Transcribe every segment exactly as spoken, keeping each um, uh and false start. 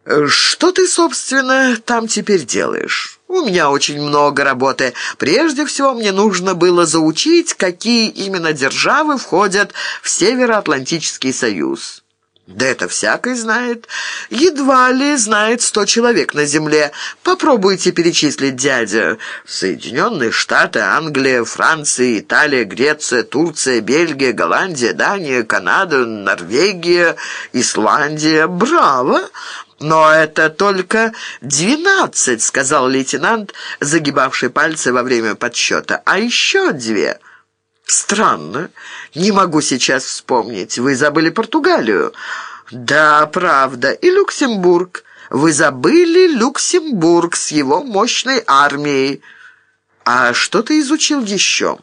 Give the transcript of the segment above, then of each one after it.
«Что ты, собственно, там теперь делаешь?» «У меня очень много работы. Прежде всего, мне нужно было заучить, какие именно державы входят в Североатлантический союз». «Да это всякий знает. Едва ли знает сто человек на земле. Попробуйте перечислить, дядя. Соединенные Штаты, Англия, Франция, Италия, Греция, Турция, Бельгия, Голландия, Дания, Канада, Норвегия, Исландия. Браво! Но это только двенадцать», — сказал лейтенант, загибавший пальцы во время подсчета. «А еще две». «Странно. Не могу сейчас вспомнить. Вы забыли Португалию?» «Да, правда. И Люксембург. Вы забыли Люксембург с его мощной армией. А что ты изучил еще?»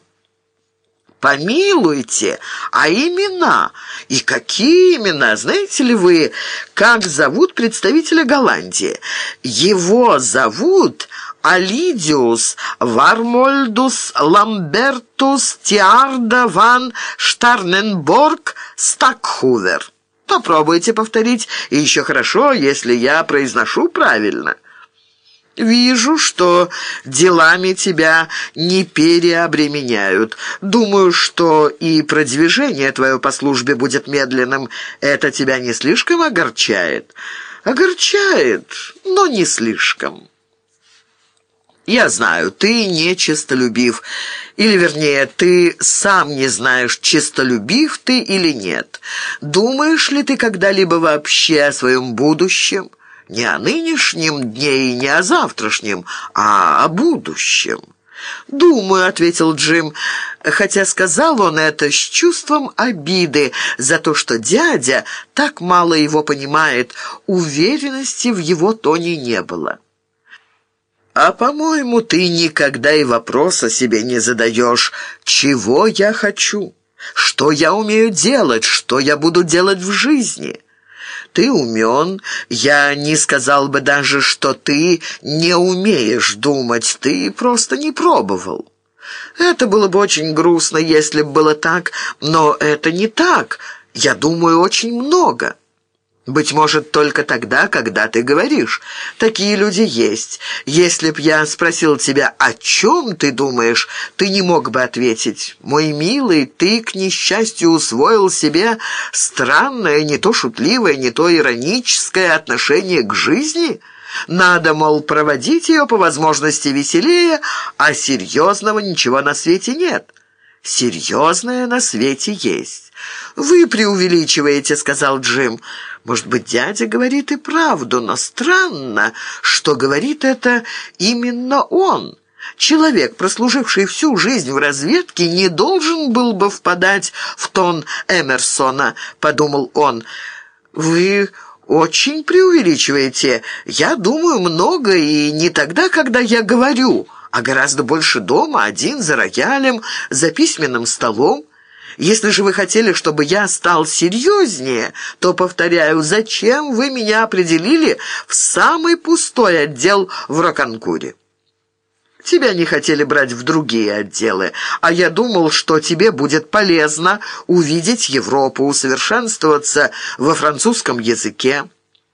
«Помилуйте, а имена? И какие имена? Знаете ли вы, как зовут представителя Голландии? Его зовут Алидиус Вармольдус Ламбертус Тиарда ван Штарненборг Стакхувер. Попробуйте повторить, и еще хорошо, если я произношу правильно». «Вижу, что делами тебя не переобременяют. Думаю, что и продвижение твое по службе будет медленным. Это тебя не слишком огорчает?» «Огорчает, но не слишком». «Я знаю, ты не честолюбив. Или, вернее, ты сам не знаешь, честолюбив ты или нет. Думаешь ли ты когда-либо вообще о своем будущем? Не о нынешнем дне и не о завтрашнем, а о будущем». «Думаю», — ответил Джим, хотя сказал он это с чувством обиды за то, что дядя так мало его понимает. Уверенности в его тоне не было. «А, по-моему, ты никогда и вопроса себе не задаешь, чего я хочу, что я умею делать, что я буду делать в жизни. Ты умен, я не сказал бы даже, что ты не умеешь думать, ты просто не пробовал. Это было бы очень грустно, если бы было так, но это не так, я думаю очень много». «Быть может, только тогда, когда ты говоришь. Такие люди есть. Если б я спросил тебя, о чем ты думаешь, ты не мог бы ответить. Мой милый, ты, к несчастью, усвоил себе странное, не то шутливое, не то ироническое отношение к жизни. Надо, мол, проводить ее по возможности веселее, а серьезного ничего на свете нет». «Серьезное на свете есть». «Вы преувеличиваете», — сказал Джим. «Может быть, дядя говорит и правду, но странно, что говорит это именно он. Человек, прослуживший всю жизнь в разведке, не должен был бы впадать в тон Эмерсона», — подумал он. «Вы очень преувеличиваете. Я думаю много, и не тогда, когда я говорю, а гораздо больше дома, один за роялем, за письменным столом. Если же вы хотели, чтобы я стал серьезнее, то, повторяю, зачем вы меня определили в самый пустой отдел в Роканкуре? Тебя не хотели брать в другие отделы, а я думал, что тебе будет полезно увидеть Европу, усовершенствоваться во французском языке.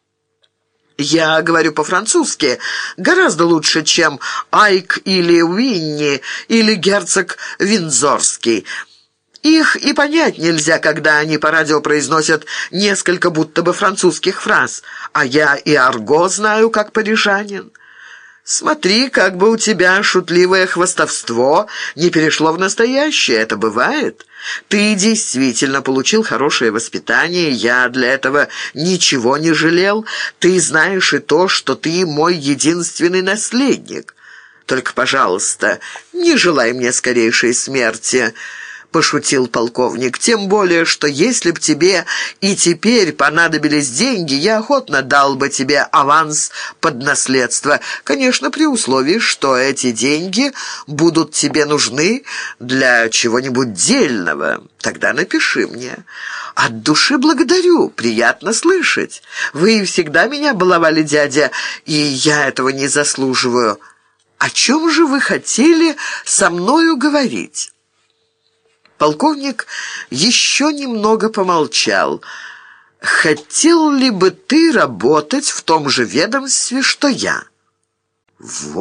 Я говорю по-французски гораздо лучше, чем Айк или Уинни или герцог Виндзорский. Их и понять нельзя, когда они по радио произносят несколько будто бы французских фраз, а я и арго знаю, как парижанин. Смотри, как бы у тебя шутливое хвастовство не перешло в настоящее, это бывает. Ты действительно получил хорошее воспитание, я для этого ничего не жалел. Ты знаешь и то, что ты мой единственный наследник. Только, пожалуйста, не желай мне скорейшей смерти». — пошутил полковник. «Тем более, что если б тебе и теперь понадобились деньги, я охотно дал бы тебе аванс под наследство. Конечно, при условии, что эти деньги будут тебе нужны для чего-нибудь дельного. Тогда напиши мне». «От души благодарю, приятно слышать. Вы всегда меня баловали, дядя, и я этого не заслуживаю. О чем же вы хотели со мною говорить?» Полковник еще немного помолчал. хотел ли бы ты работать в том же ведомстве, что я?